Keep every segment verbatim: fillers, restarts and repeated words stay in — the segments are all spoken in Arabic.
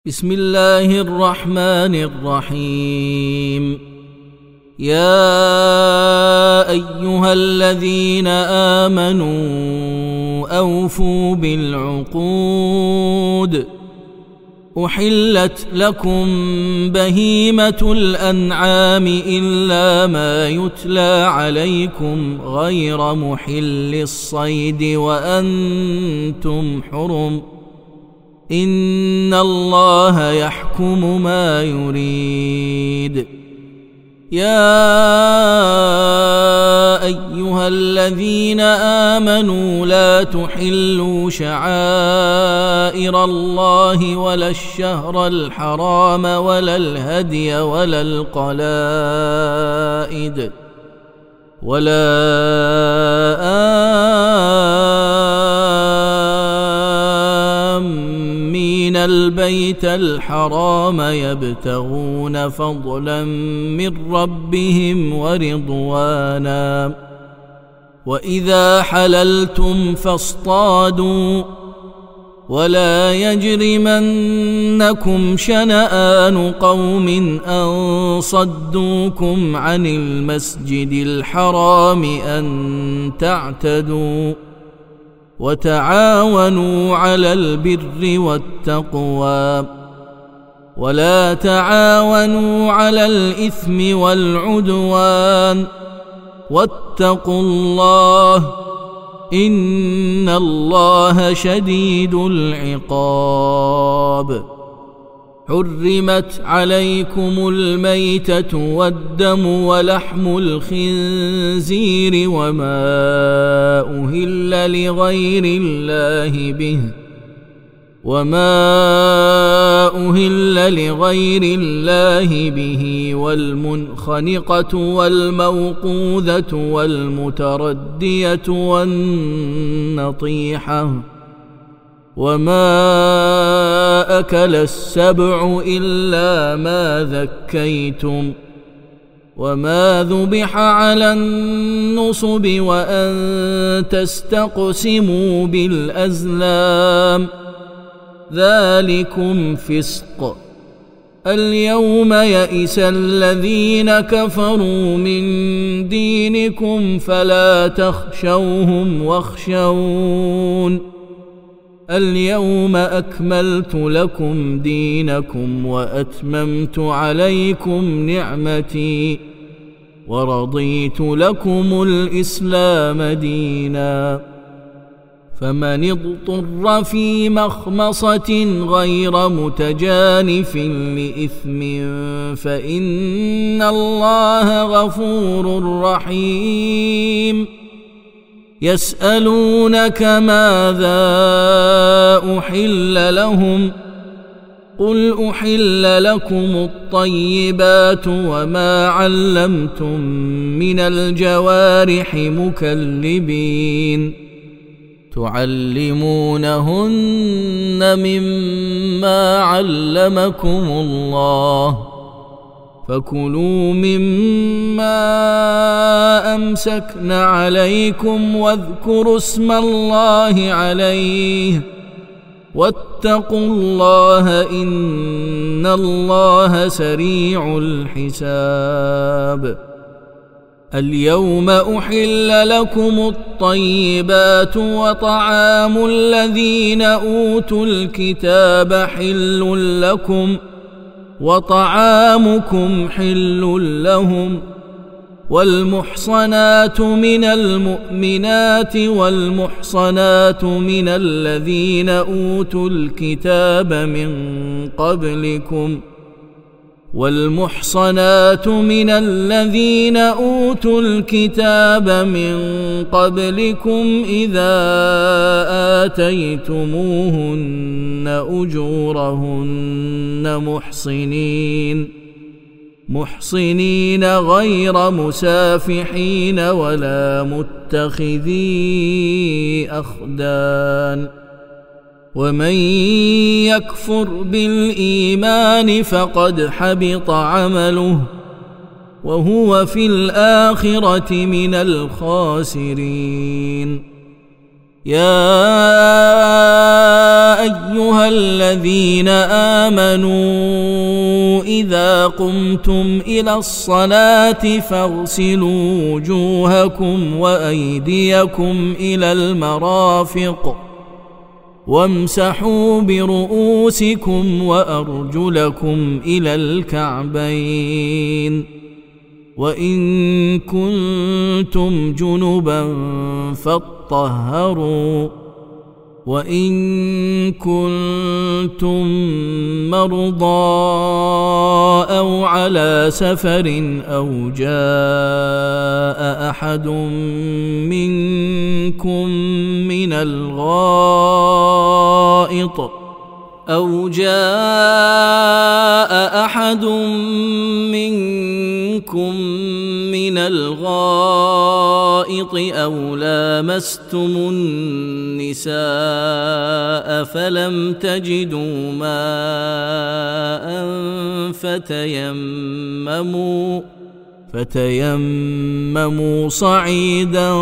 بسم الله الرحمن الرحيم. يا أيها الذين آمنوا أوفوا بالعقود. أحلت لكم بهيمة الأنعام إلا ما يتلى عليكم غير محل الصيد وأنتم حرم، إن الله يحكم ما يريد. يا أيها الذين آمنوا لا تحلوا شعائر الله ولا الشهر الحرام ولا الهدي ولا القلائد ولا آمين البيت الحرام يبتغون فضلا من ربهم ورضوانا. وإذا حللتم فاصطادوا، ولا يجرمنكم شنآن قوم أن صدوكم عن المسجد الحرام أن تعتدوا، وتعاونوا على البر والتقوى، ولا تعاونوا على الإثم والعدوان، واتقوا الله إن الله شديد العقاب. حرمت عليكم الميتة والدم ولحم الخنزير وما أهل لغير الله به وما أهل لغير الله به والمنخنقة والموقوذة والمتردية والنطيحة وما أكل السبع إلا ما ذكيتم وما ذبح على النصب وأن تستقسموا بالأزلام، ذلكم فسق. اليوم يئس الذين كفروا من دينكم فلا تخشوهم واخشون. اليوم أكملت لكم دينكم وأتممت عليكم نعمتي ورضيت لكم الإسلام دينا. فمن اضطر في مخمصة غير متجانف لإثم فإن الله غفور رحيم. يسألونك ماذا أحل لهم؟ قل أحل لكم الطيبات وما علمتم من الجوارح مكلبين تعلمونهن مما علمكم الله، فكلوا مما أمسكن عليكم واذكروا اسم الله عليه واتقوا الله إن الله سريع الحساب. اليوم أحل لكم الطيبات وطعام الذين أوتوا الكتاب حل لكم وطعامكم حل لهم، والمحصنات من المؤمنات والمحصنات من الذين أوتوا الكتاب من قبلكم والمحصنات من الذين أوتوا الكتاب من قبلكم إذا آتيتموهن أجورهن محصنين محصنين غير مسافحين ولا متخذي أخدان. ومن يكفر بالإيمان فقد حبط عمله وهو في الآخرة من الخاسرين. يا أيها الذين آمنوا إذا قمتم إلى الصلاة فاغسلوا وجوهكم وأيديكم إلى المرافق وامسحوا برؤوسكم وأرجلكم إلى الكعبين وإن كنتم جنبا فاطهروا وإن كنتم مرضى أو على سفر أو جاء أحد منكم من الغائط أو جاء أحد منكم من الغائط أو لامستم النساء فلم تجدوا ماء فتيمموا فتيمموا صعيدا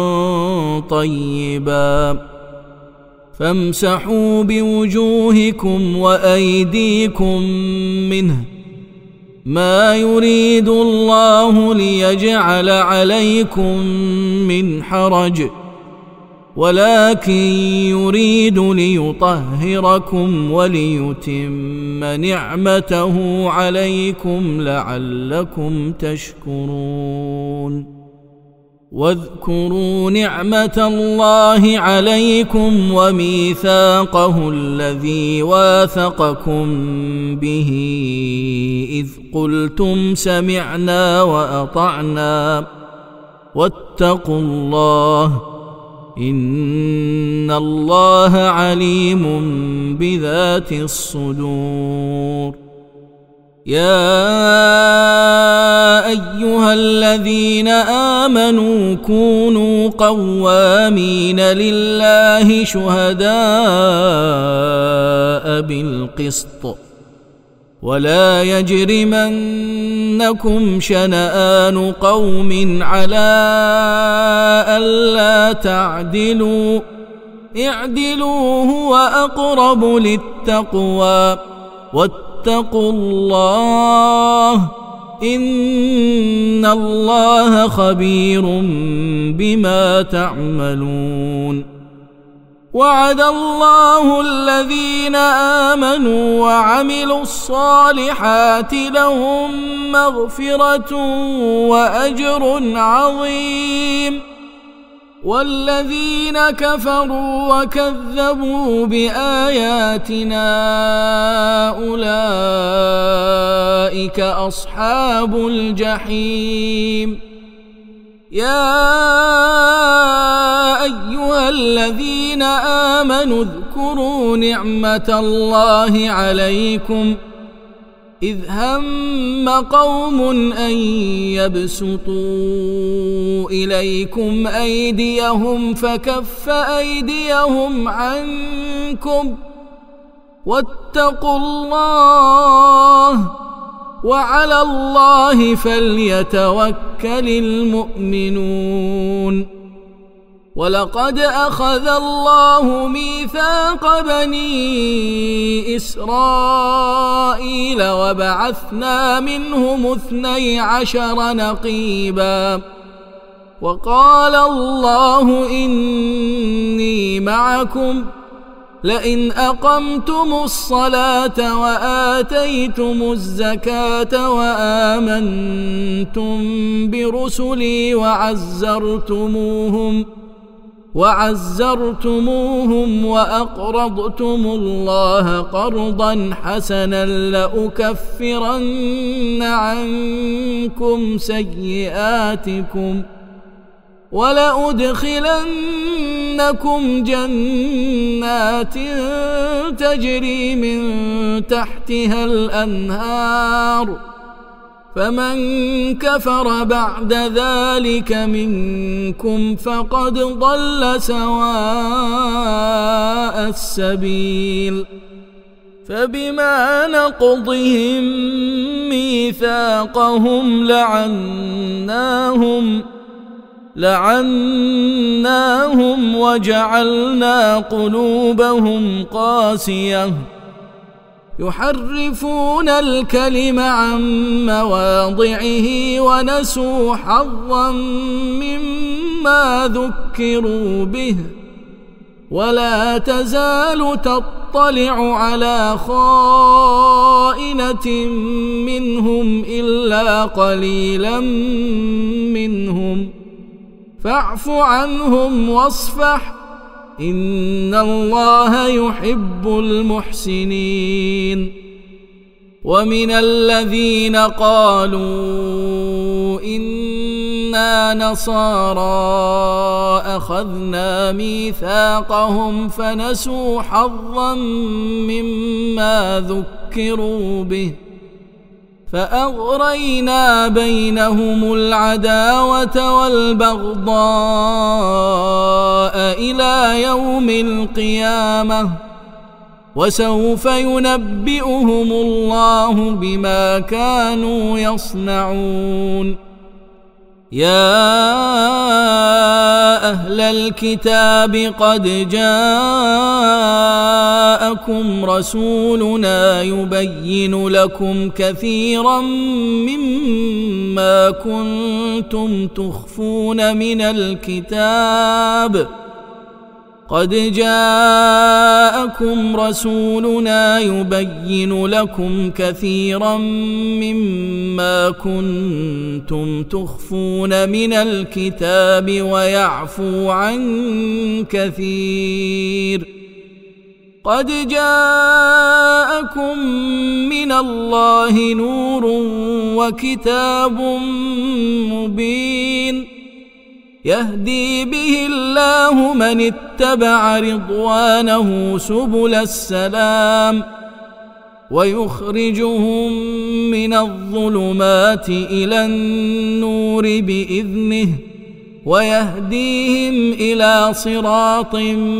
طيبا فامسحوا بوجوهكم وأيديكم منه ما يريد الله ليجعل عليكم من حرج ولكن يريد ليطهركم وليتم نعمته عليكم لعلكم تشكرون واذكروا نعمة الله عليكم وميثاقه الذي واثقكم به إذ قلتم سمعنا وأطعنا واتقوا الله إن الله عليم بذات الصدور يا أيها الذين آمنوا كونوا قوامين لله شهداء بالقسط ولا يجرمنكم شنآن قوم على ألا تعدلوا اعدلوا هو أقرب للتقوى واتقوا الله إن الله خبير بما تعملون وعد الله الذين آمنوا وعملوا الصالحات لهم مغفرة وأجر عظيم والذين كفروا وكذبوا بآياتنا أولئك أصحاب الجحيم يا أيها الذين آمنوا اذكروا نعمة الله عليكم إذ هم قوم أن يبسطوا إليكم أيديهم فكف أيديهم عنكم واتقوا الله وعلى الله فليتوكل المؤمنون ولقد أخذ الله ميثاق بني إسرائيل وبعثنا منهم اثني عشر نقيبا وقال الله إني معكم لئن أقمتم الصلاة وآتيتم الزكاة وآمنتم برسلي وعزرتموهم وعزرتموهم وأقرضتم الله قرضا حسنا لأكفرن عنكم سيئاتكم ولأدخلنكم جنات تجري من تحتها الأنهار فمن كفر بعد ذلك منكم فقد ضل سواء السبيل فبما نقضهم ميثاقهم لعناهم لعناهم وجعلنا قلوبهم قاسية يحرفون الكلم عن مواضعه ونسوا حظا مما ذكروا به ولا تزال تطلع على خائنة منهم إلا قليلا منهم فاعف عنهم واصفح إن الله يحب المحسنين. ومن الذين قالوا إنا نصارى أخذنا ميثاقهم فنسوا حظا مما ذكروا به فأغرينا بينهم العداوة والبغضاء إلى يوم القيامة وسوف ينبئهم الله بما كانوا يصنعون. يا أهل الكتاب قد جاءكم رسولنا يبين لكم كثيرا مما كنتم تخفون من الكتاب قد جاءكم رسولنا يبين لكم كثيرا مما كنتم تخفون من الكتاب ويعفو عن كثير قد جاءكم من الله نور وكتاب مبين يهدي به الله من اتبع رضوانه سبل السلام ويخرجهم من الظلمات إلى النور بإذنه ويهديهم إلى صراط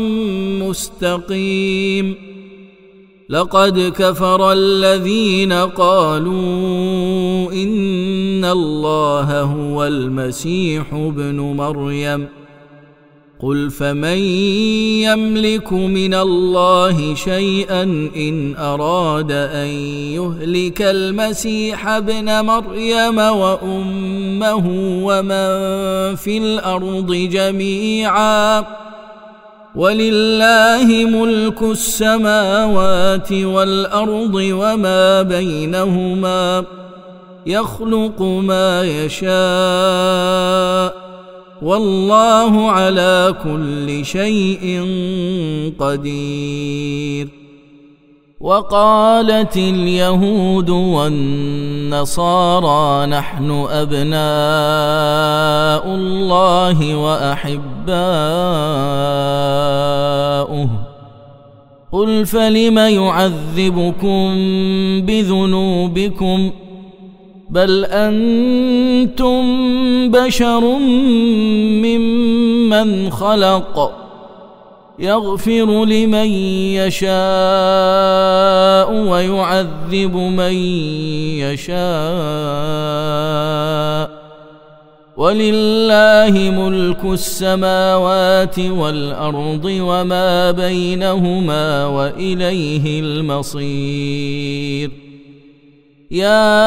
مستقيم. لقد كفر الذين قالوا إن الله هو المسيح ابن مريم قل فمن يملك من الله شيئا إن أراد أن يهلك المسيح ابن مريم وأمه ومن في الأرض جميعا ولله ملك السماوات والأرض وما بينهما يخلق ما يشاء والله على كل شيء قدير. وقالت اليهود والنصارى نحن أبناء الله وأحباؤه قل فلم يعذبكم بذنوبكم بل أنتم بشر ممن خلق يغفر لمن يشاء ويعذب من يشاء ولله ملك السماوات والأرض وما بينهما وإليه المصير. يا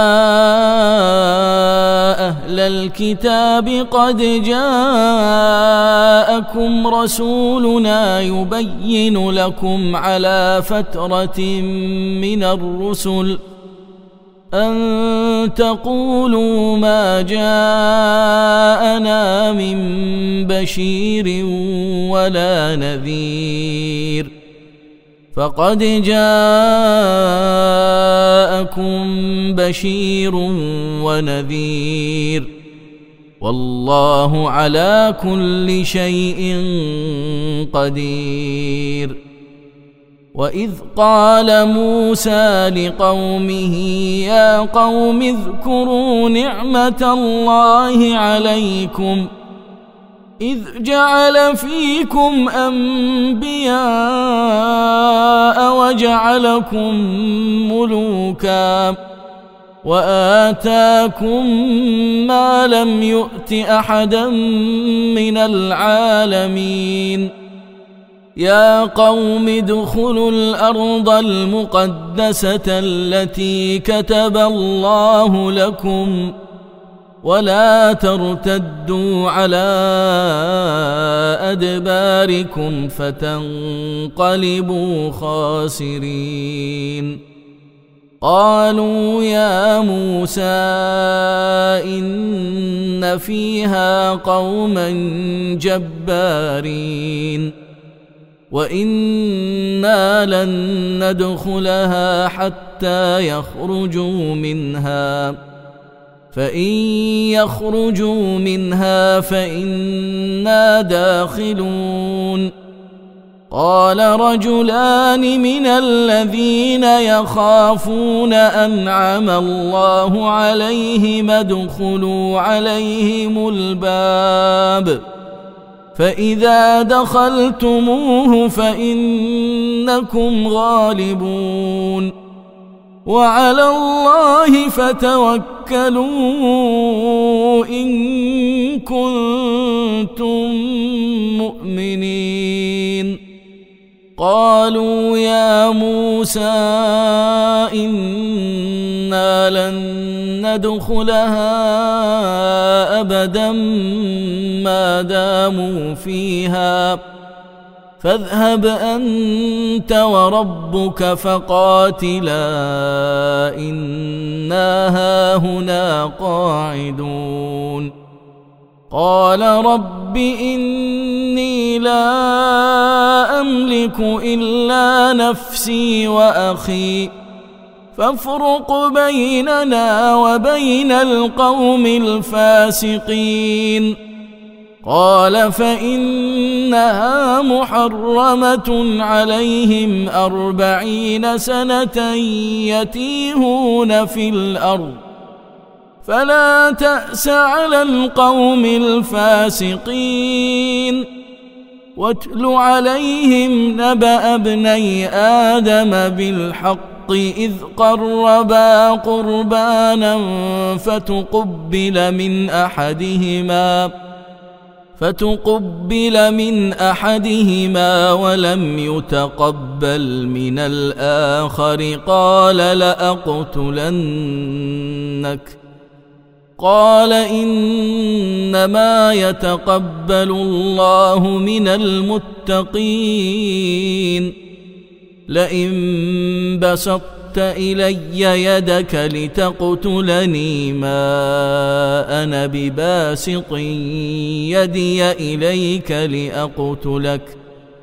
أهل الكتاب قد جاءكم رسولنا يبين لكم على فترة من الرسل أن تقولوا ما جاءنا من بشير ولا نذير فقد جاءكم بشير ونذير والله على كل شيء قدير. وإذ قال موسى لقومه يا قوم اذكروا نعمة الله عليكم إذ جعل فيكم أنبياء وجعلكم ملوكا وآتاكم ما لم يؤت أحدا من العالمين يا قوم ادخلوا الأرض المقدسة التي كتب الله لكم ولا ترتدوا على أدباركم فتنقلبوا خاسرين قالوا يا موسى إن فيها قوما جبارين وإنا لن ندخلها حتى يخرجوا منها فإن يخرجوا منها فإنا داخلون قال رجلان من الذين يخافون أنعم الله عليهم ادخلوا عليهم الباب فإذا دخلتموه فإنكم غالبون وعلى الله فتوكلوا إن كنتم مؤمنين قالوا يا موسى إنا لن ندخلها أبدا ما داموا فيها فاذهب أنت وربك فقاتلا إنا هاهنا قاعدون قال رب إني لا أملك إلا نفسي وأخي فافرق بيننا وبين القوم الفاسقين قال فإنها محرمة عليهم أربعين سنة يتيهون في الأرض فلا تأس على القوم الفاسقين واتل عليهم نبأ ابني آدم بالحق إذ قربا قربانا فتقبل من أحدهما فتقبل من أحدهما ولم يتقبل من الآخر قال لأقتلنك قال إنما يتقبل الله من المتقين لئن بسطت إلي يدك لتقتلني ما أنا بباسط يدي إليك لأقتلك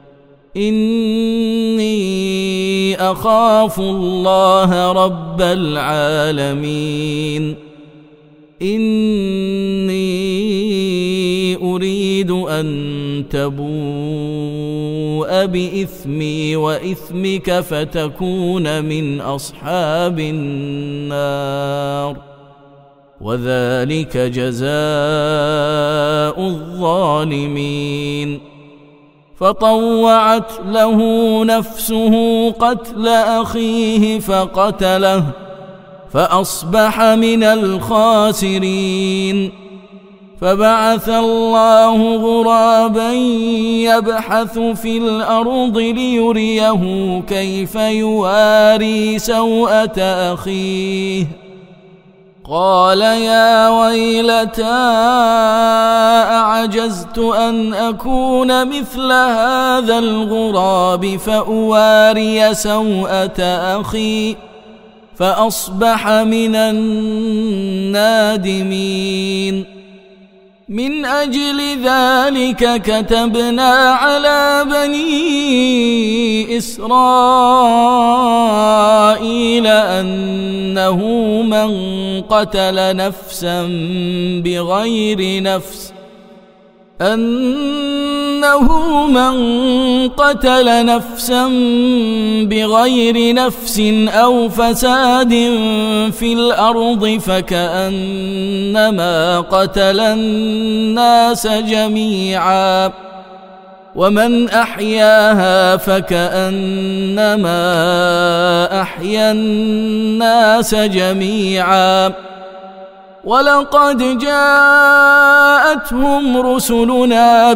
إني أخاف الله رب العالمين إني أريد أن تبوء بإثمي وإثمك فتكون من أصحاب النار وذلك جزاء الظالمين فطوعت له نفسه قتل أخيه فقتله فأصبح من الخاسرين فبعث الله غرابا يبحث في الأرض ليريه كيف يواري سوءة أخيه قال يا ويلتى أعجزت أن أكون مثل هذا الغراب فأواري سوءة أخي فأصبح من النادمين من أجل ذلك كتبنا على بني إسرائيل أنه من قتل نفسا بغير نفس أنه من قتل نفسا بغير نفس أو فساد في الأرض فكأنما قتل الناس جميعا ومن أحياها فكأنما أحيا الناس جميعا ولقد جاءتهم رسلنا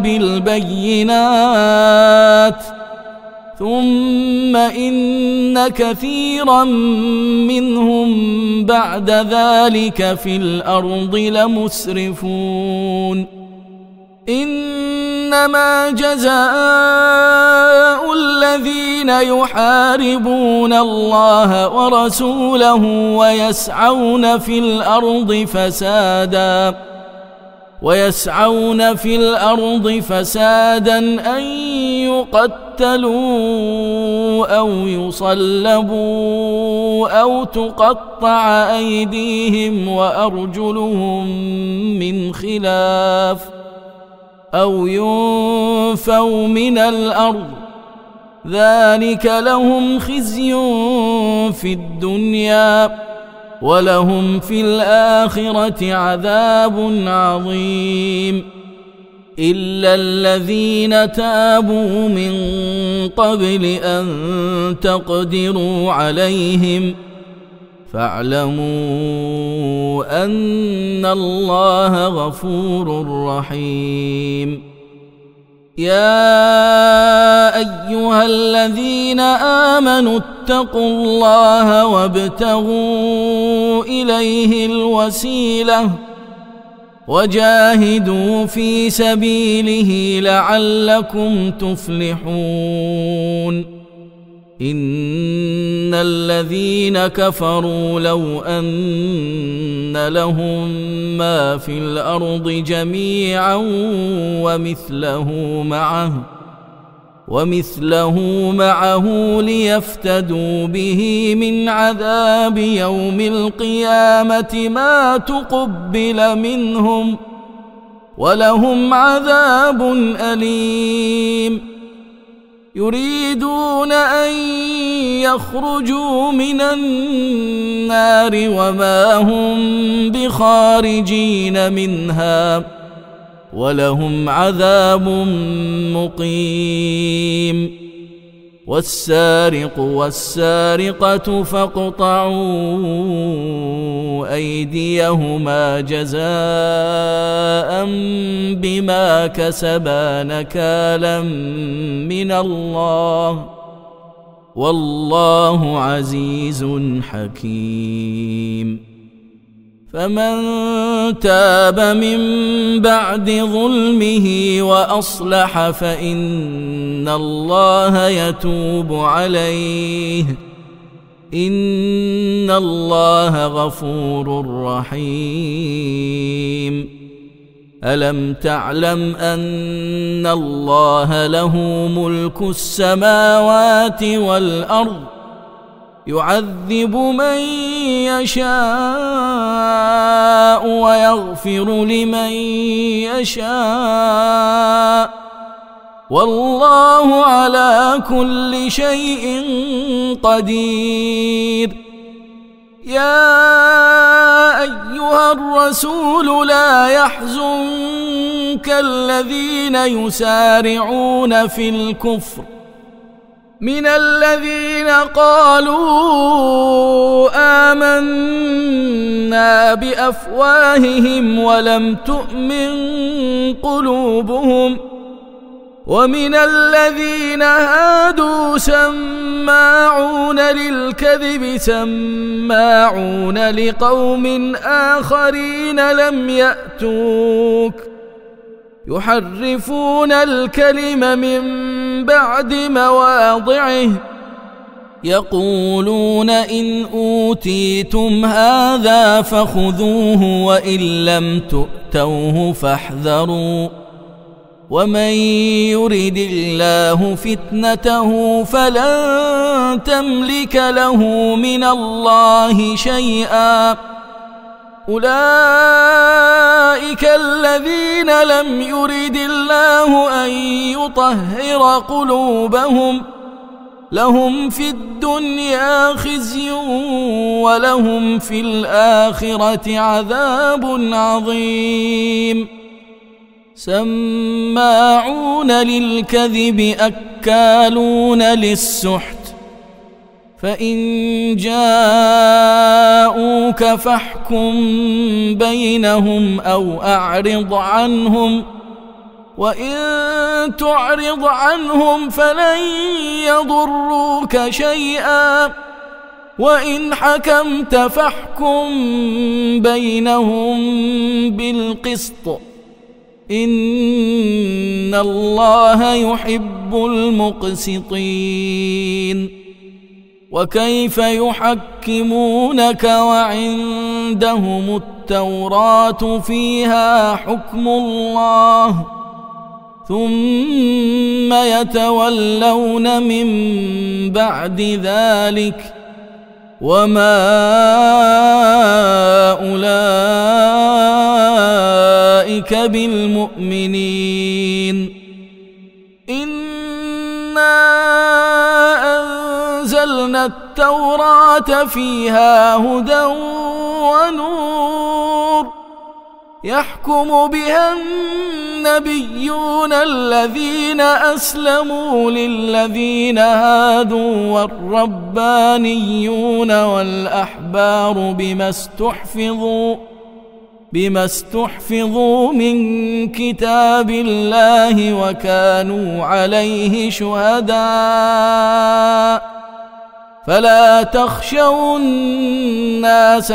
بالبينات ثم إن كثيرا منهم بعد ذلك في الأرض لمسرفون إنما جزاء الذين يحاربون الله ورسوله ويسعون في الأرض فسادا ويسعون في الأرض فسادا أن يقتلوا أو يصلبوا أو تقطع أيديهم وأرجلهم من خلاف أو ينفوا من الأرض ذلك لهم خزي في الدنيا ولهم في الآخرة عذاب عظيم إلا الذين تابوا من قبل أن تقدروا عليهم فاعلموا أن الله غفور رحيم يا أيها الذين آمنوا اتقوا الله وابتغوا إليه الوسيلة وجاهدوا في سبيله لعلكم تفلحون إن الذين كفروا لو أن لهم ما في الأرض جميعا ومثله معه ومثله معه ليفتدوا به من عذاب يوم القيامة ما تقبل منهم ولهم عذاب أليم يريدون أن يخرجوا من النار وما هم بخارجين منها ولهم عذاب مقيم والسارق والسارقة فاقطعوا أيديهما جزاء بما كسبا نكالا من الله والله عزيز حكيم فمن تاب من بعد ظلمه وأصلح فإن الله يتوب عليه إن الله غفور رحيم ألم تعلم أن الله له ملك السماوات والأرض يعذب من يشاء ويغفر لمن يشاء والله على كل شيء قدير يا أيها الرسول لا يحزنك الذين يسارعون في الكفر من الذين قالوا آمنا بأفواههم ولم تؤمن قلوبهم ومن الذين هادوا سماعون للكذب سماعون لقوم آخرين لم يأتوك يحرفون الكلم من بعد مواضعه يقولون إن أوتيتم هذا فخذوه وإن لم تؤتوه فاحذروا ومن يرد الله فتنته فلن تملك له من الله شيئا أولئك الذين لم يرد الله أن يطهر قلوبهم لهم في الدنيا خزي ولهم في الآخرة عذاب عظيم سماعون للكذب أكالون للسحت فإن جاءوك فاحكم بينهم أو أعرض عنهم وإن تعرض عنهم فلن يضروك شيئا وإن حكمت فاحكم بينهم بالقسط إن الله يحب المقسطين وكيف يحكمونك وعندهم التوراة فيها حكم الله ثم يتولون من بعد ذلك وما أولئك بالمؤمنين إنا أنزلنا التوراة فيها هدى ونور يحكم بها النبيون الذين أسلموا للذين هادوا والربانيون والأحبار بما استحفظوا بما استحفظوا من كتاب الله وكانوا عليه شهداء فلا تخشوا الناس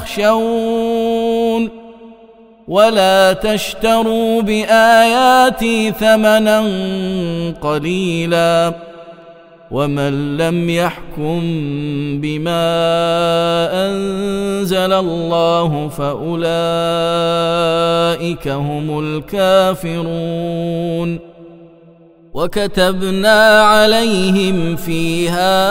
واخشون ولا تشتروا بآياتي ثمنا قليلا ومن لم يحكم بما أنزل الله فأولئك هم الكافرون وكتبنا عليهم فيها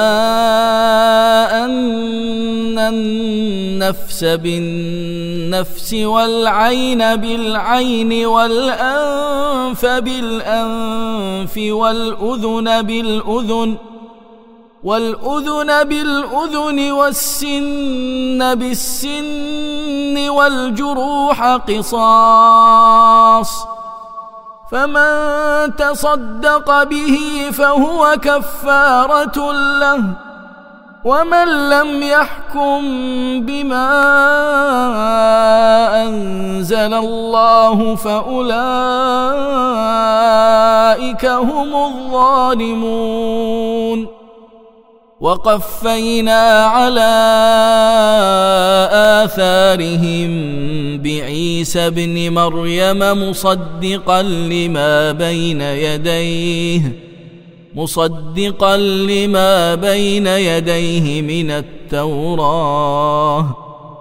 أن النفس بالنفس والعين بالعين والأنف بالأنف والأذن بالأذن والأذن بالأذن والسن بالسن والجروح قصاص فمن تصدق به فهو كفارة له ومن لم يحكم بما أنزل الله فأولئك هم الظالمون وقفينا على آثارهم بعيسى ابن مريم مصدقا لما بين يديه مصدقا لما بين يديه من التوراة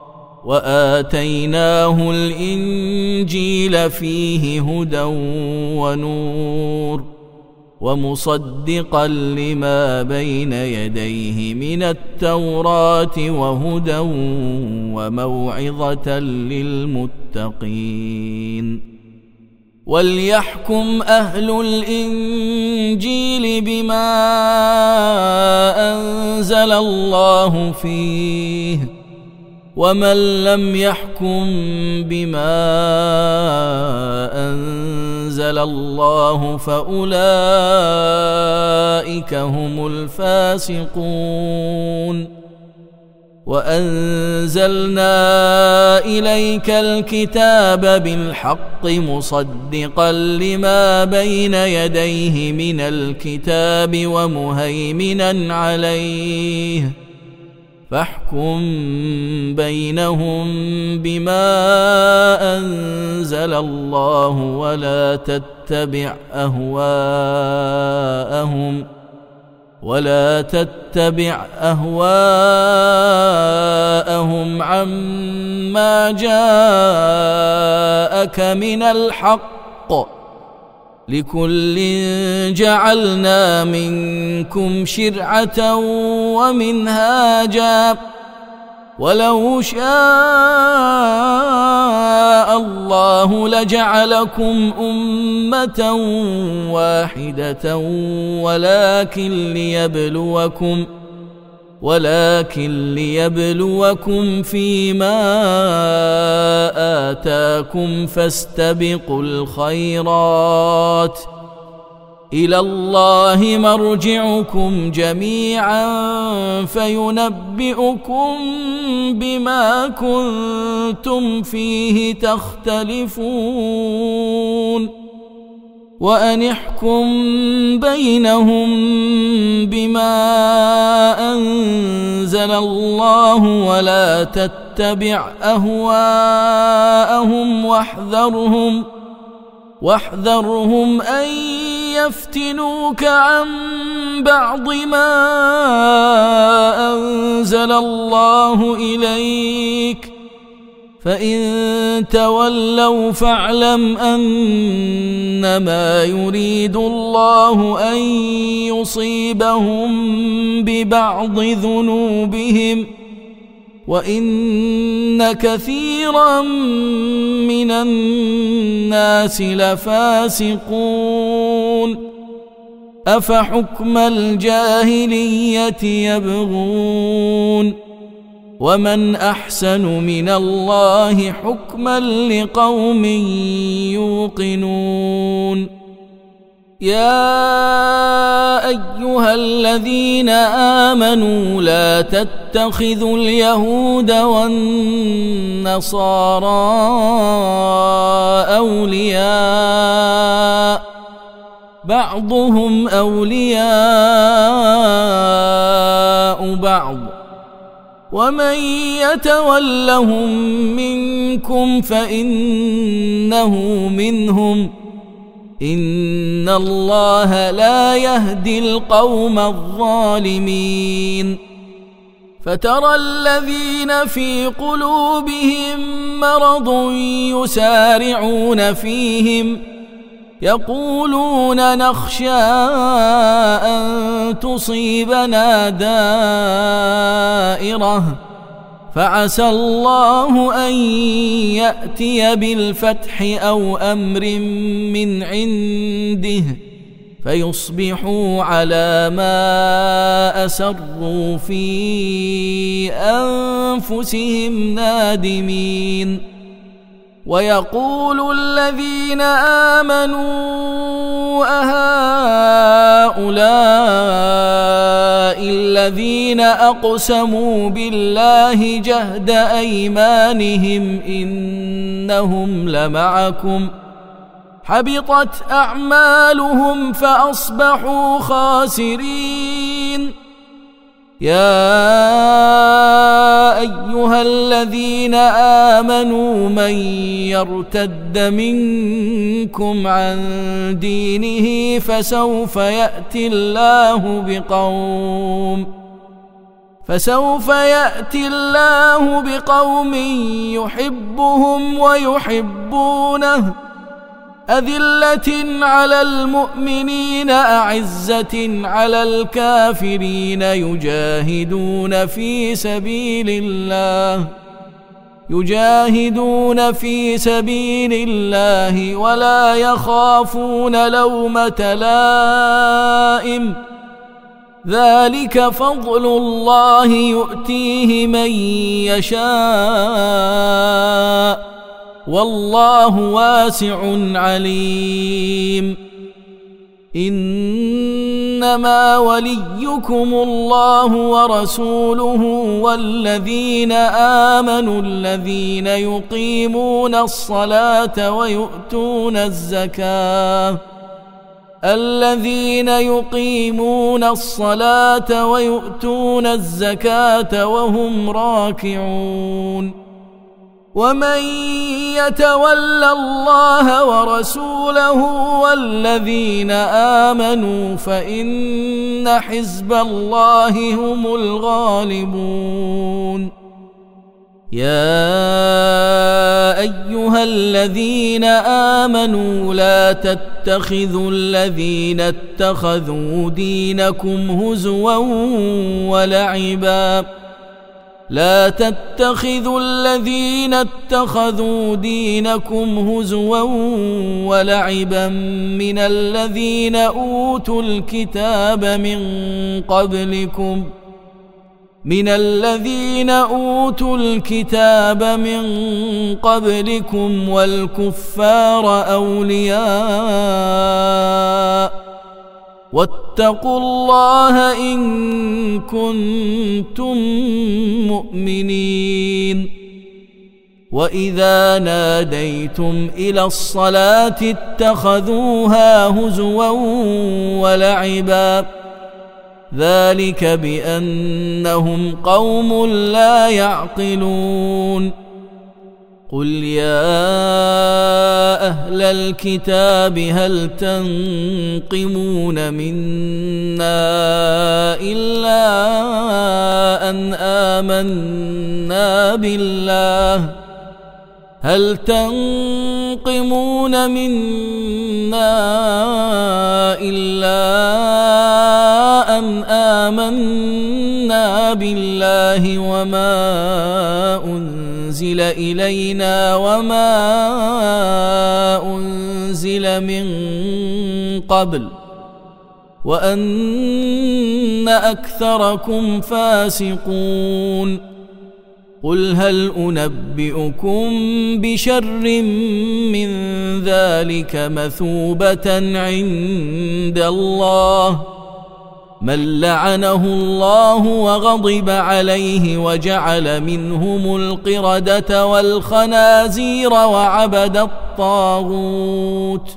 وآتيناه الإنجيل فيه هدى ونور ومصدقا لما بين يديه من التوراة وهدى وموعظة للمتقين وليحكم أهل الإنجيل بما أنزل الله فيه ومن لم يحكم بما أنزل الله فأولئك هم الفاسقون وأنزلنا إليك الكتاب بالحق مصدقا لما بين يديه من الكتاب ومهيمنا عليه فاحكم بينهم بما أنزل الله ولا تتبع أهواءهم ولا تتبع أهواءهم عما جاءك من الحق لكل جعلنا منكم شرعة ومنهاجا ولو شاء الله لجعلكم أمة واحدة ولكن ليبلوكم ولكن ليبلوكم فيما آتاكم فاستبقوا الخيرات إلى الله مرجعكم جميعا فينبئكم بما كنتم فيه تختلفون وأن احكم بينهم بما أنزل الله ولا تتبع أهواءهم واحذرهم واحذرهم أن يفتنوك عن بعض ما أنزل الله إليك فإن تولوا فاعلم أنما يريد الله أن يصيبهم ببعض ذنوبهم وإن كثيرا من الناس لفاسقون أفحكم الجاهلية يبغون ومن أحسن من الله حكما لقوم يوقنون يا أيها الذين آمنوا لا تتخذوا اليهود والنصارى أولياء بعضهم أولياء بعض ومن يتولهم منكم فإنه منهم إن الله لا يهدي القوم الظالمين فترى الذين في قلوبهم مرض يسارعون فيهم يقولون نخشى أن تصيبنا دائرة فعسى الله أن يأتي بالفتح أو أمر من عنده فيصبحوا على ما أسروا في أنفسهم نادمين ويقول الذين آمنوا أهؤلاء الذين أقسموا بالله جهد أيمانهم إنهم لمعكم حبطت أعمالهم فأصبحوا خاسرين يا أيها الذين آمنوا من يرتد منكم عن دينه فسوف يأتي الله بقوم فسوف يأتي الله بقوم يحبهم ويحبونه أذلة على المؤمنين أعزة على الكافرين يجاهدون في سبيل الله يجاهدون في سبيل الله ولا يخافون لومة لائم ذلك فضل الله يؤتيه من يشاء والله واسع عليم إنما وليكم الله ورسوله والذين آمنوا الذين يقيمون الصلاة ويؤتون الزكاة الذين يقيمون الصلاة ويؤتون الزكاة وهم راكعون ومن يتول الله ورسوله والذين آمنوا فإن حزب الله هم الغالبون يا أيها الذين آمنوا لا تتخذوا الذين اتخذوا دينكم هزوا ولعبا لا تتخذوا الذين اتخذوا دينكم هزوا ولعبا من الذين أوتوا الكتاب من قبلكم من الذين أوتوا الكتاب من قبلكم والكفار أولياء واتقوا الله إن كنتم مؤمنين وإذا ناديتم إلى الصلاة اتخذوها هزوا ولعبا ذلك بأنهم قوم لا يعقلون قل يا أهل الكتاب هل تنقمون منا إلا أن آمنا بالله هل تنقمون منا إلا أن آمنا بالله وما أنزل إلينا وما أنزل من قبل وأن أكثركم فاسقون قل هل أنبئكم بشر من ذلك مثوبة عند الله من لعنه الله وغضب عليه وجعل منهم القردة والخنازير وعبد الطاغوت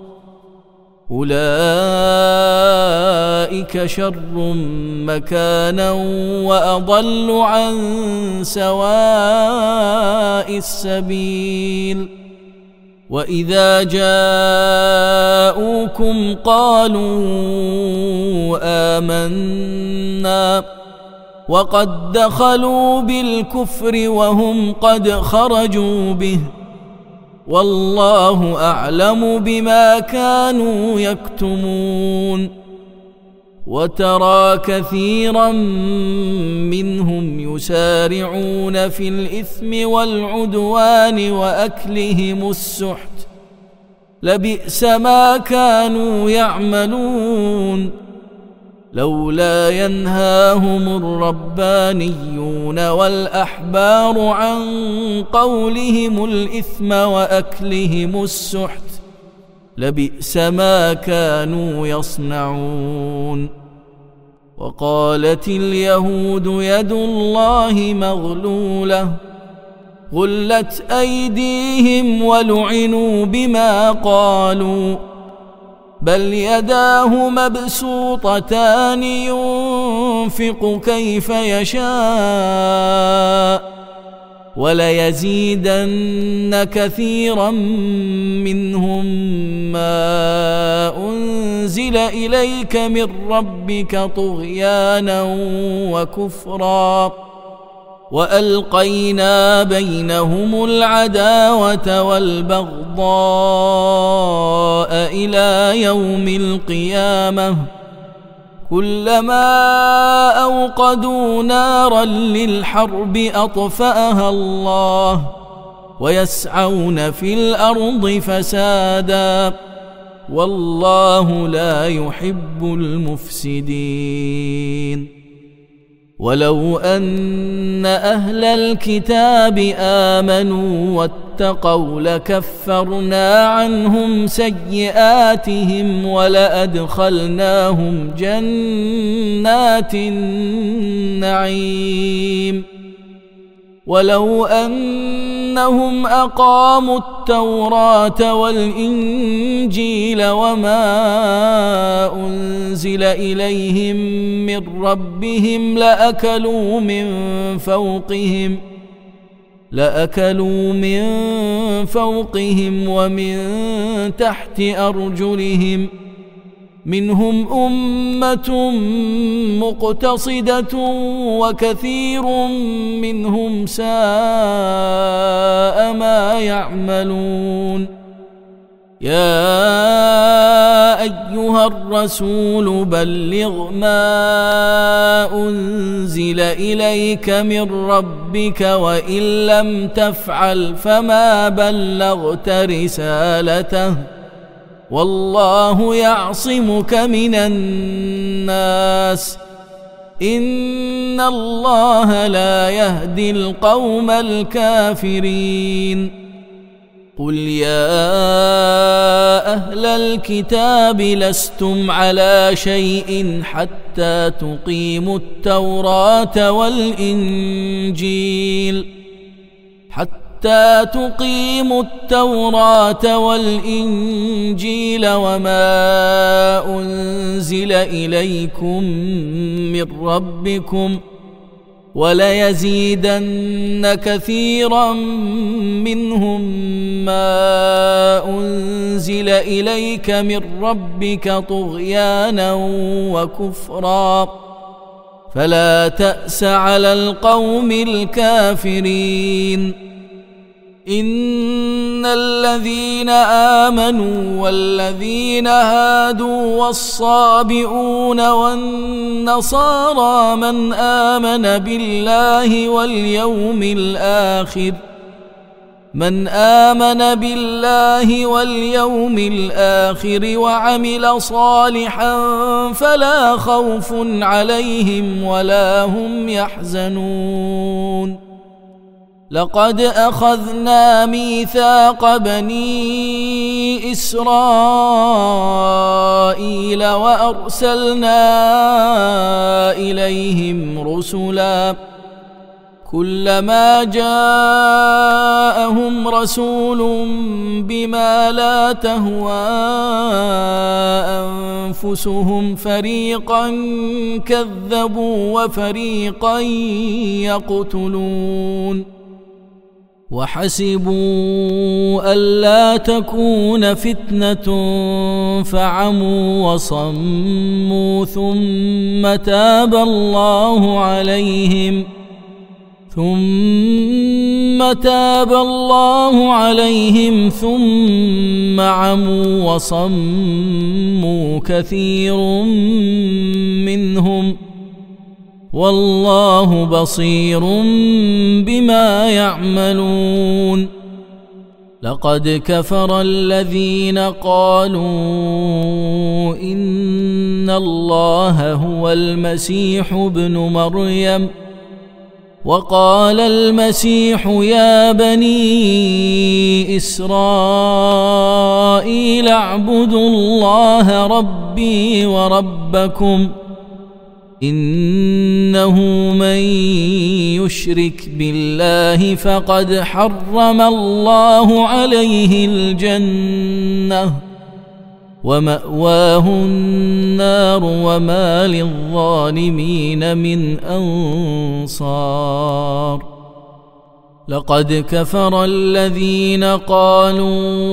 أولئك شر مكانا وأضل عن سواء السبيل وإذا جاءوكم قالوا آمنا وقد دخلوا بالكفر وهم قد خرجوا به والله أعلم بما كانوا يكتمون وترى كثيرا منهم يسارعون في الإثم والعدوان وأكلهم السحت لبئس ما كانوا يعملون لولا ينهاهم الربانيون والأحبار عن قولهم الإثم وأكلهم السحت لبئس ما كانوا يصنعون وقالت اليهود يد الله مغلولة غلت أيديهم ولعنوا بما قالوا بل يداه مبسوطتان ينفق كيف يشاء وليزيدن كثيرا منهم ما أنزل إليك من ربك طغيانا وكفرا وألقينا بينهم العداوة والبغضاء إلى يوم القيامة كلما أوقدوا نارا للحرب أطفأها الله ويسعون في الأرض فسادا والله لا يحب المفسدين ولو أن أهل الكتاب آمنوا واتقوا لكفرنا عنهم سيئاتهم ولأدخلناهم جنات النعيم ولو أنهم أقاموا التوراة والإنجيل وما أنزل إليهم من ربهم لأكلوا من فوقهم لأكلوا من فوقهم ومن تحت أرجلهم منهم أمة مقتصدة وكثير منهم ساء ما يعملون يا أيها الرسول بلغ ما أنزل إليك من ربك وإن لم تفعل فما بلغت رسالته والله يعصمك من الناس إن الله لا يهدي القوم الكافرين قل يا أهل الكتاب لستم على شيء حتى تقيموا التوراة والإنجيل حتى تقيموا التوراة والإنجيل وما أنزل إليكم من ربكم وليزيدن كثيرا منهم ما أنزل إليك من ربك طغيانا وكفرا فلا تأس على القوم الكافرين إن الذين آمنوا والذين هادوا والصابئون والنصارى من آمن بالله واليوم الآخر من آمن بالله واليوم الآخر وعمل صالحا فلا خوف عليهم ولا هم يحزنون لقد أخذنا ميثاق بني إسرائيل وأرسلنا إليهم رسلا كلما جاءهم رسول بما لا تهوى أنفسهم فريقا كذبوا وفريقا يقتلون وحسبوا ألا تكون فتنة فعموا وصموا ثم تاب الله عليهم ثم تاب الله عليهم ثم عموا وصموا كثير منهم والله بصير بما يعملون لقد كفر الذين قالوا إن الله هو المسيح ابن مريم وقال المسيح يا بني إسرائيل اعبدوا الله ربي وربكم إنه من يشرك بالله فقد حرم الله عليه الجنة ومأواه النار وما للظالمين من أنصار لقد كفر الذين قالوا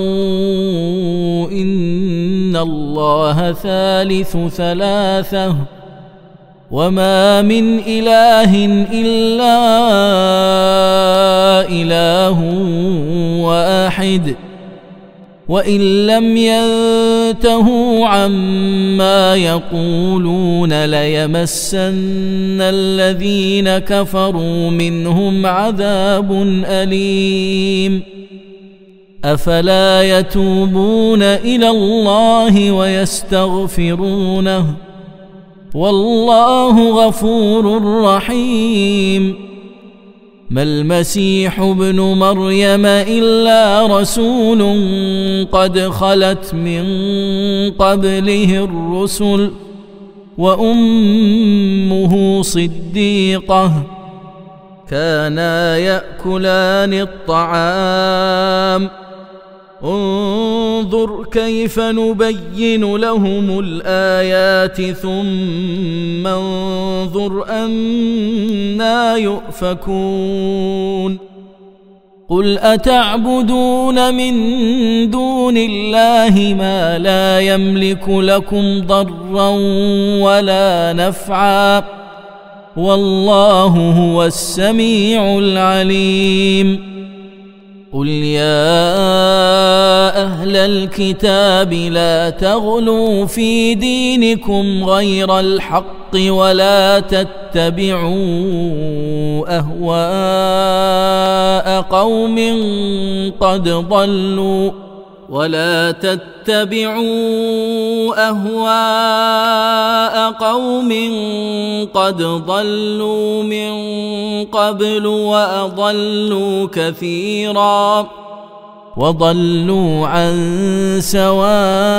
إن الله ثالث ثلاثة وما من إله إلا إله واحد وإن لم ينتهوا عما يقولون ليمسن الذين كفروا منهم عذاب أليم أفلا يتوبون إلى الله ويستغفرونه والله غفور رحيم ما المسيح ابن مريم إلا رسول قد خلت من قبله الرسل وأمه صديقة كانا يأكلان الطعام انظر كيف نبين لهم الآيات ثم انظر أنا يؤفكون قل أتعبدون من دون الله ما لا يملك لكم ضرا ولا نفعا والله هو السميع العليم قل يا أهل الكتاب لا تغلوا في دينكم غير الحق ولا تتبعوا أهواء قوم قد ضلوا ولا تتبعوا أهواء قوم قد ضلوا من قبل وأضلوا كثيرا وضلوا عن سواء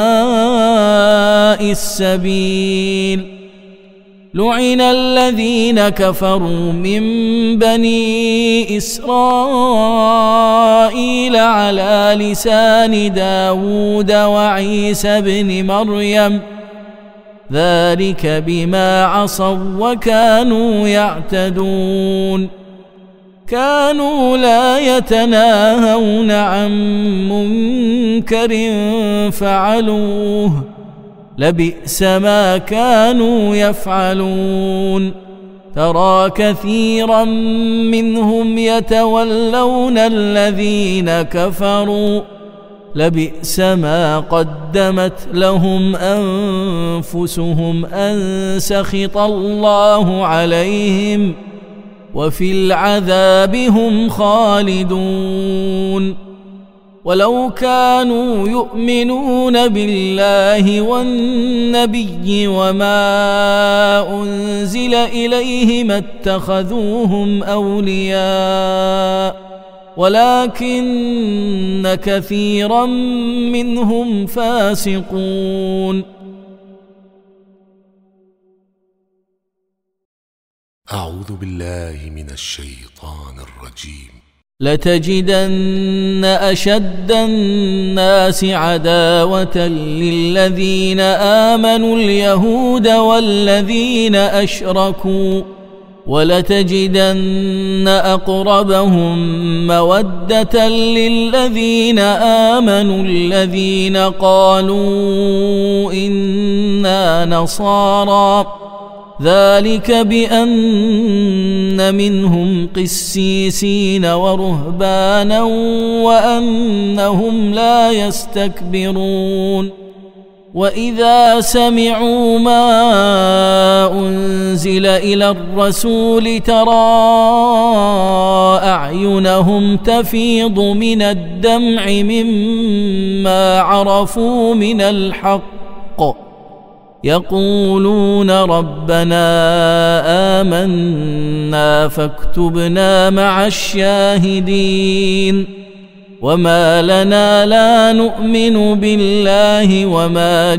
السبيل لعن الذين كفروا من بني إسرائيل على لسان داود وعيسى بن مريم ذلك بما عصوا وكانوا يعتدون كانوا لا يتناهون عن منكر فعلوه لبئس ما كانوا يفعلون ترى كثيرا منهم يتولون الذين كفروا لبئس ما قدمت لهم أنفسهم أن سخط الله عليهم وفي العذاب هم خالدون ولو كانوا يؤمنون بالله والنبي وما أنزل إليه ما اتخذوهم أولياء ولكن كثيرا منهم فاسقون. أعوذ بالله من الشيطان الرجيم. لتجدن أشد الناس عداوة للذين آمنوا اليهود والذين أشركوا ولتجدن أقربهم مودة للذين آمنوا الذين قالوا إنا نصارى ذلك بأن منهم قسيسين ورهبانا وأنهم لا يستكبرون وإذا سمعوا ما أنزل إلى الرسول ترى أعينهم تفيض من الدمع مما عرفوا من الحق يقولون ربنا آمنا فاكتبنا مع الشاهدين وما لنا لا نؤمن بالله وما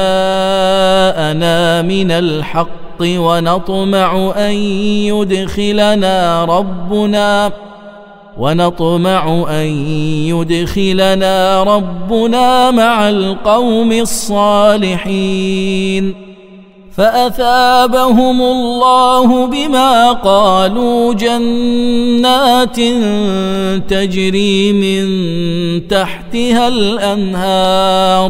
جاءنا من الحق ونطمع أن يدخلنا ربنا ونطمع أن يدخلنا ربنا مع القوم الصالحين فأثابهم الله بما قالوا جنات تجري من تحتها الأنهار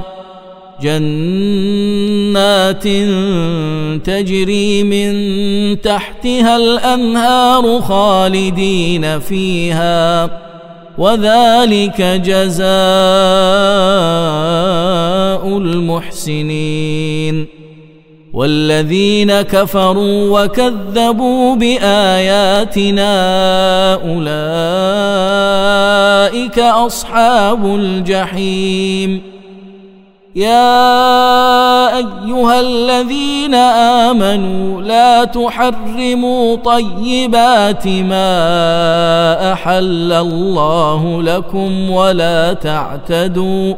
جنات تجري من تحتها الأنهار خالدين فيها وذلك جزاء المحسنين والذين كفروا وكذبوا بآياتنا أولئك أصحاب الجحيم يا أيها الذين آمنوا لا تحرموا طيبات ما أحل الله لكم ولا تعتدوا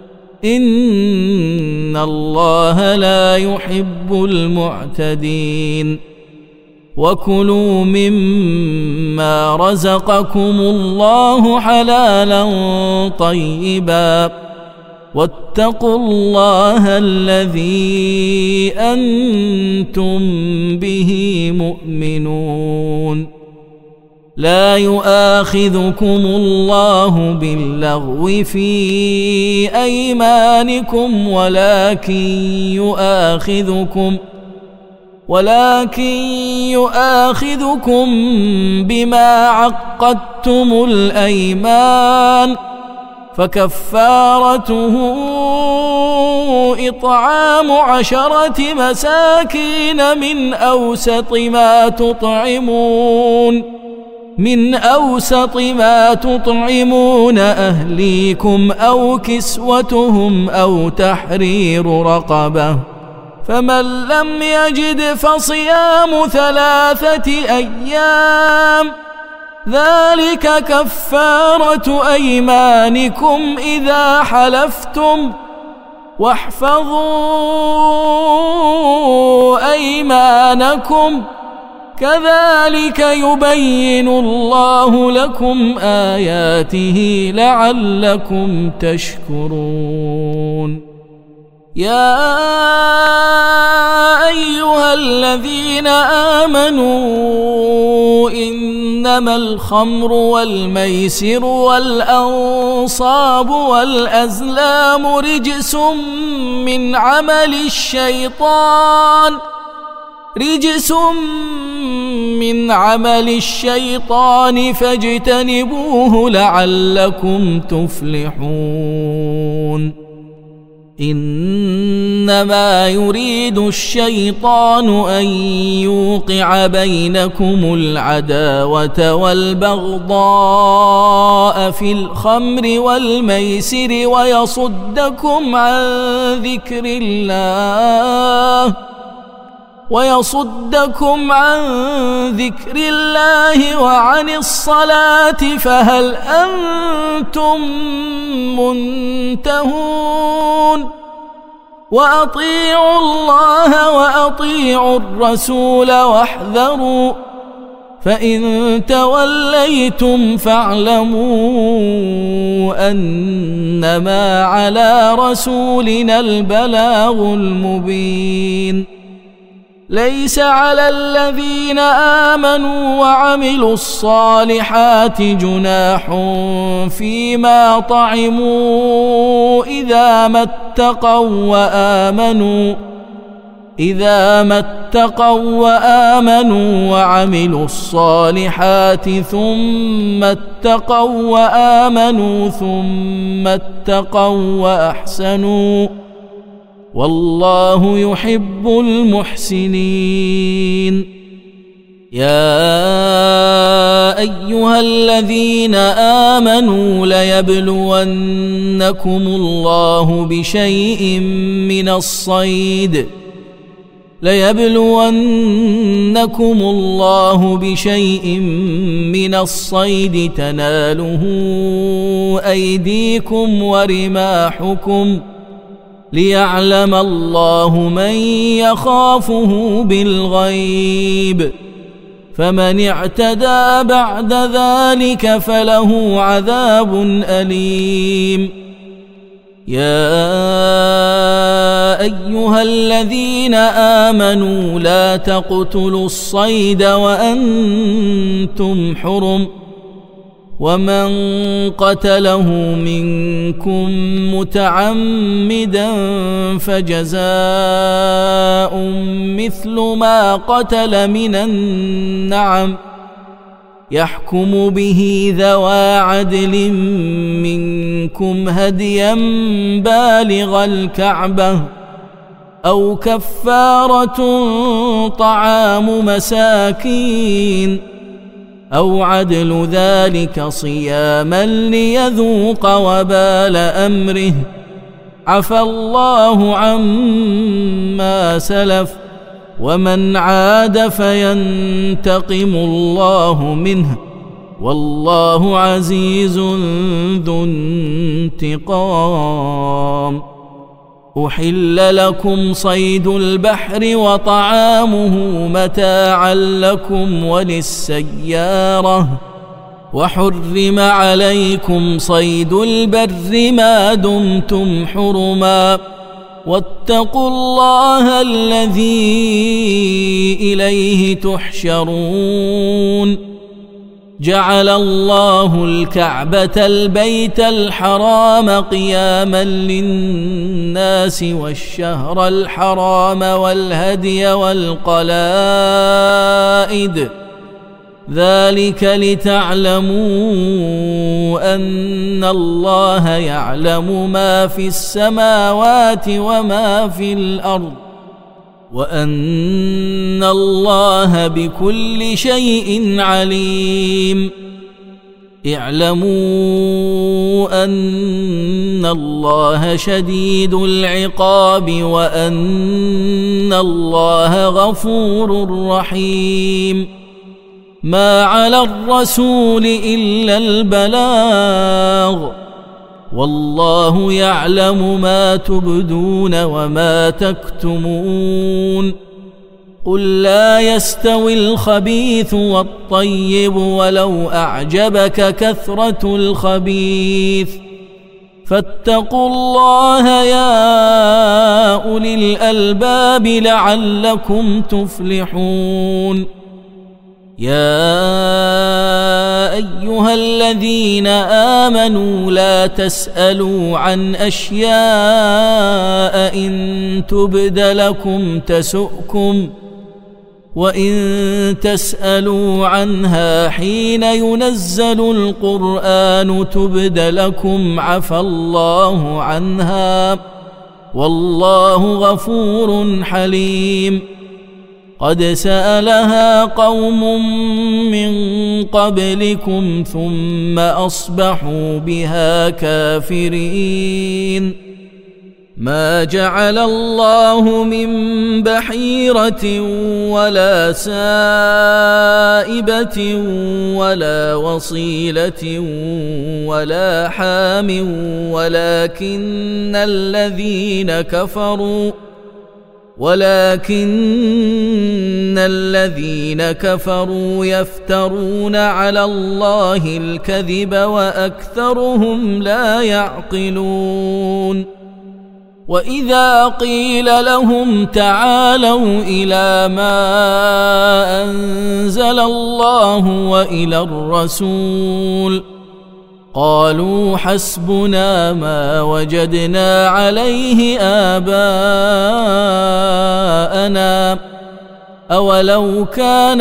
إن الله لا يحب المعتدين وكلوا مما رزقكم الله حلالا طيبا واتقوا الله الذي أنتم به مؤمنون لا يؤاخذكم الله باللغو في أيمانكم ولكن يؤاخذكم ولكن يؤاخذكم بما عقدتم الأيمان فكفارته إطعام عشرة مساكين من أوسط ما تطعمون من أوسط ما تطعمون أهليكم أو كسوتهم أو تحرير رقبة، فمن لم يجد فصيام ثلاثة أيام، ذلك كفارة أيمانكم إذا حلفتم، واحفظوا أيمانكم، كذلك يبين الله لكم آياته لعلكم تشكرون. يا أيها الذين آمنوا إنما الخمر والميسر والأنصاب والأزلام رجس من عمل الشيطان رجس من عمل الشيطان فاجتنبوه لعلكم تفلحون. إنما يريد الشيطان أن يوقع بينكم العداوة والبغضاء في الخمر والميسر ويصدكم عن ذكر الله ويصدكم عن ذكر الله وعن الصلاة فهل أنتم منتهون؟ وأطيعوا الله وأطيعوا الرسول واحذروا، فإن توليتم فاعلموا أنما على رسولنا البلاغ المبين. ليس على الذين آمنوا وعملوا الصالحات جناح فيما طعموا إذا ما اتقوا وآمنوا إذا ما اتقوا وآمنوا وعملوا الصالحات ثم اتقوا وآمنوا ثم اتقوا وأحسنوا، والله يحب المحسنين. يا أيها الذين آمنوا ليبلونكم الله بشيء من الصيد ليبلونكم الله بشيء من الصيد تناله أيديكم ورماحكم، ليعلم الله من يخافه بالغيب، فمن اعتدى بعد ذلك فله عذاب أليم. يا أيها الذين آمنوا لا تقتلوا الصيد وأنتم حرم، ومن قتله منكم متعمدا فجزاء مثل ما قتل من النعم، يحكم به ذوى عدل منكم هديا بالغ الكعبة أو كفارة طعام مساكين أو عدل ذلك صياما ليذوق وبال أمره، عفى الله عما سلف، ومن عاد فينتقم الله منه، والله عزيز ذو انتقام. أحل لكم صيد البحر وطعامه متاعا لكم وللسيارة، وحرم عليكم صيد البر ما دمتم حرما، واتقوا الله الذي إليه تحشرون. جعل الله الكعبة البيت الحرام قياما للناس والشهر الحرام والهدي والقلائد، ذلك لتعلموا أن الله يعلم ما في السماوات وما في الأرض، وأن الله بكل شيء عليم. اعلموا أن الله شديد العقاب وأن الله غفور رحيم. ما على الرسول إلا البلاغ، والله يعلم ما تبدون وما تكتمون. قل لا يستوي الخبيث والطيب ولو أعجبك كثرة الخبيث، فاتقوا الله يا أولي الألباب لعلكم تفلحون. يا أيها الذين آمنوا لا تسألوا عن أشياء إن تبد لكم تسؤكم، وإن تسألوا عنها حين ينزل القرآن تبد لكم عفى الله عنها، والله غفور حليم. قد سألها قوم من قبلكم ثم أصبحوا بها كافرين. ما جعل الله من بحيرة ولا سائبة ولا وصيلة ولا حام ولكن الذين كفروا ولكن الذين كفروا يفترون على الله الكذب وأكثرهم لا يعقلون. وإذا قيل لهم تعالوا إلى ما أنزل الله وإلى الرسول قالوا حسبنا ما وجدنا عليه آباءنا أولو كان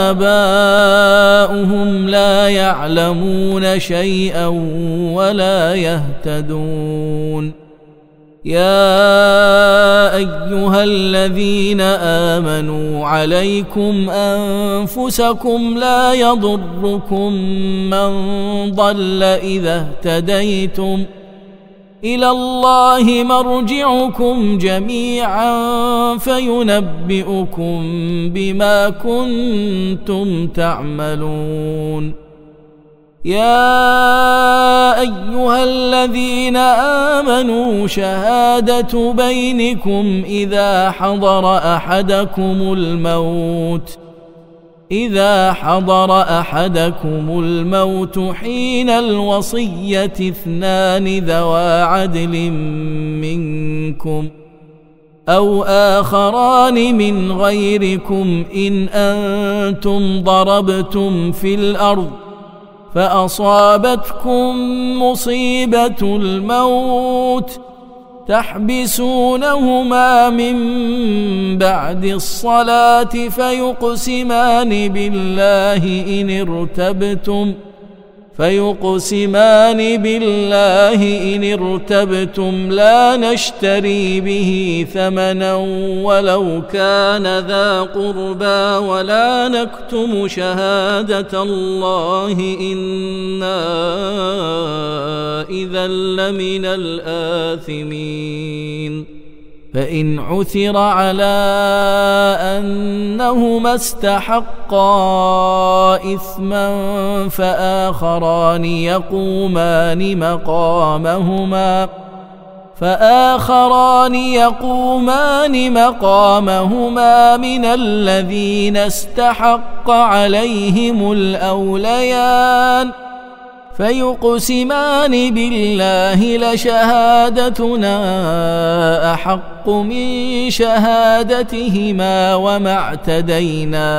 آباؤهم لا يعلمون شيئا ولا يهتدون. يا أيها الذين آمنوا عليكم أنفسكم لا يضركم من ضل إذا اهتديتم، إلى الله مرجعكم جميعا فينبئكم بما كنتم تعملون. يا أيها الذين آمنوا شهادة بينكم إذا حضر أحدكم الموت إذا حضر أحدكم الموت حين الوصية اثنان ذوى عدل منكم أو آخران من غيركم إن أنتم ضربتم في الأرض فأصابتكم مصيبة الموت تحبسونهما من بعد الصلاة فيقسمان بالله إن ارتبتم فيقسمان بالله إن ارتبتم لا نشتري به ثمنا ولو كان ذا قربى ولا نكتم شهادة الله إنا إذا لمن الآثمين. فإن عثر على أنهما استحقا إثما فآخران يقومان مقامهما فآخران يقومان مقامهما من الذين استحق عليهم الأوليان فيقسمان بالله لشهادتنا أحق من شهادتهما وما اعتدينا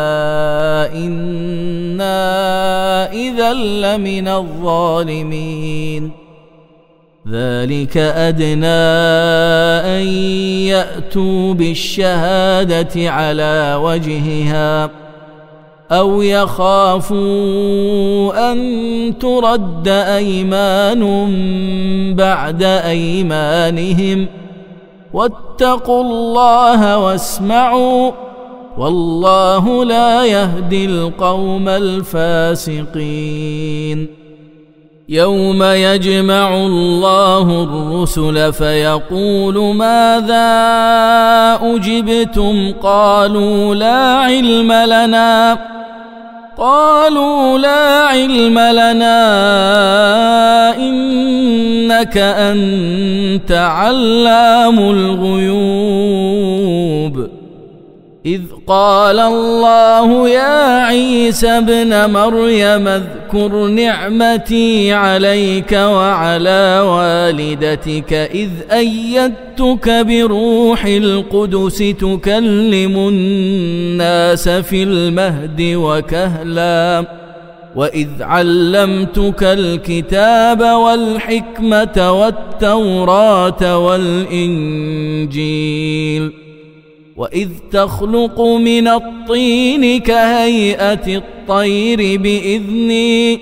إنا إذا لمن الظالمين. ذلك أدنى أن يأتوا بالشهادة على وجهها أو يخافوا أن ترد أيمان بعد أيمانهم واتقوا الله واسمعوا والله لا يهدي القوم الفاسقين يوم يجمع الله الرسل فيقول ماذا أجبتم قالوا لا علم لنا قالوا لا علم لنا إنك أنت علام الغيوب إذ قال الله يا عيسى ابن مريم اذكر نعمتي عليك وعلى والدتك إذ أيدتك بروح القدس تكلم الناس في المهد وكهلا وإذ علمتك الكتاب والحكمة والتوراة والإنجيل وإذ تخلق من الطين كهيئة الطير بإذني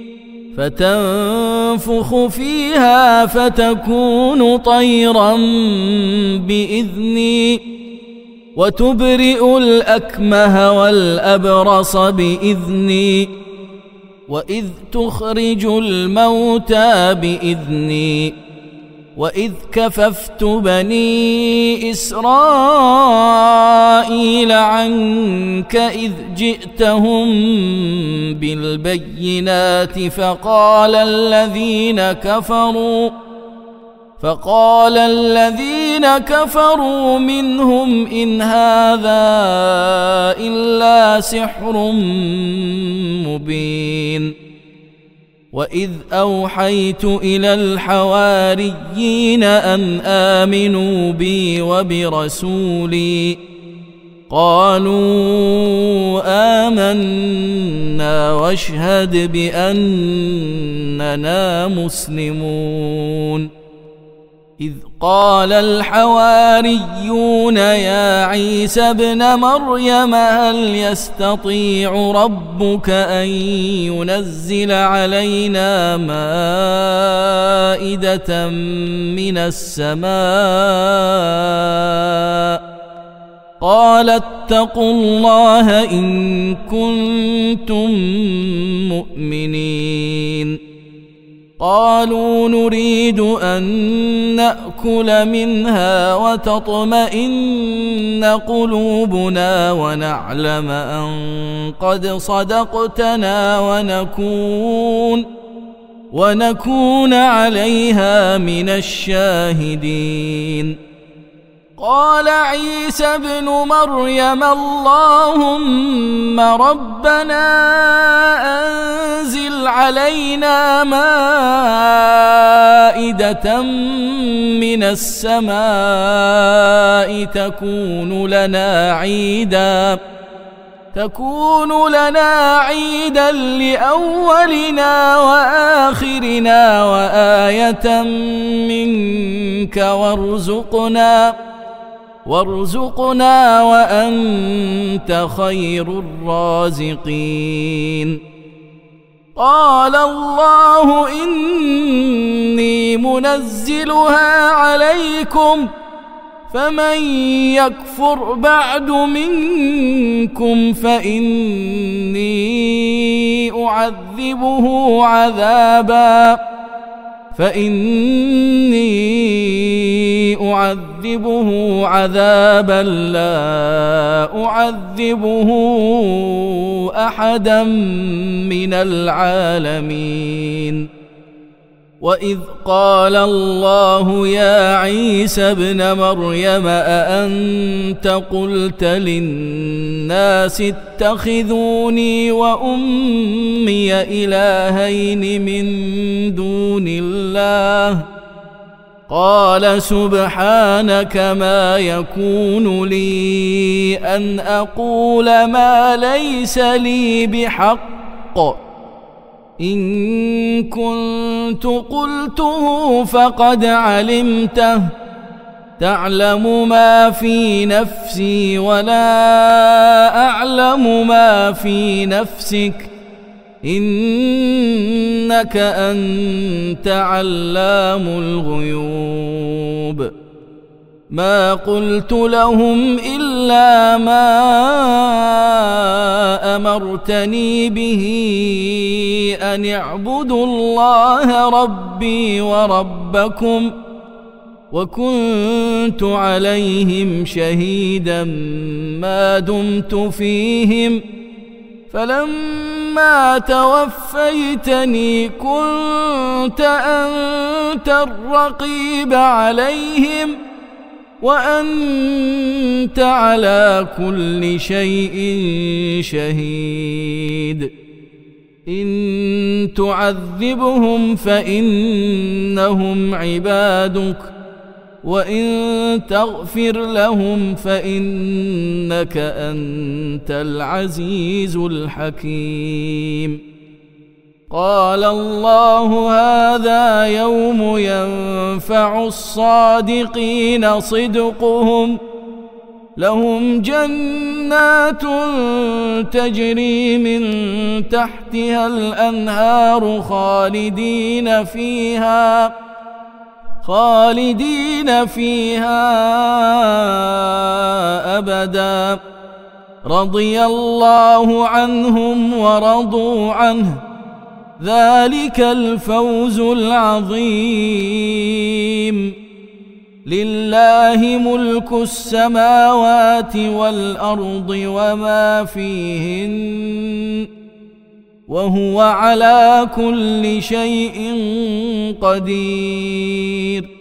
فتنفخ فيها فتكون طيرا بإذني وتبرئ الأكمه والأبرص بإذني وإذ تخرج الموتى بإذني وإذ كففت بني إسرائيل عنك إذ جئتهم بالبينات فقال الذين كفروا فقال الذين كفروا منهم إن هذا إلا سحر مبين وإذ أوحيت إلى الحواريين أن آمنوا بي وبرسولي قالوا آمنا واشهد بأننا مسلمون إذ قال الحواريون يا عيسى ابن مريم هل يستطيع ربك أن ينزل علينا مائدة من السماء قال اتقوا الله إن كنتم مؤمنين قالوا نريد أن نأكل منها وتطمئن قلوبنا ونعلم أن قد صدقتنا ونكون ونكون عليها من الشاهدين قال عيسى ابن مريم اللهم ربنا أنزل علينا مائدة من السماء تكون لنا عيدا تكون لنا عيدا لأولنا وآخرنا وآية منك وارزقنا وارزقنا وأنت خير الرازقين قال الله إني منزلها عليكم فمن يكفر بعد منكم فإني أعذبه عذابا فإني أعذبه عذابا لا أعذبه أحدا من العالمين وإذ قال الله يا عيسى ابن مريم أأنت قلت للناس اتخذوني وأمي إلهين من دون الله قال سبحانك ما يكون لي أن أقول ما ليس لي بحق إن كنت قلته فقد علمته تعلم ما في نفسي ولا أعلم ما في نفسك إنك أنت علام الغيوب ما قلت لهم إلا ما أمرتني به أن اعبدوا الله ربي وربكم وكنت عليهم شهيدا ما دمت فيهم فلما توفيتني كنت أنت الرقيب عليهم وأنت على كل شيء شهيد إن تعذبهم فإنهم عبادك وإن تغفر لهم فإنك أنت العزيز الحكيم قال الله هذا يوم ينفع الصادقين صدقهم لهم جنات تجري من تحتها الأنهار خالدين فيها خالدين فيها أبدا رضي الله عنهم ورضوا عنه ذلك الفوز العظيم لله ملك السماوات والأرض وما فيهن وهو على كل شيء قدير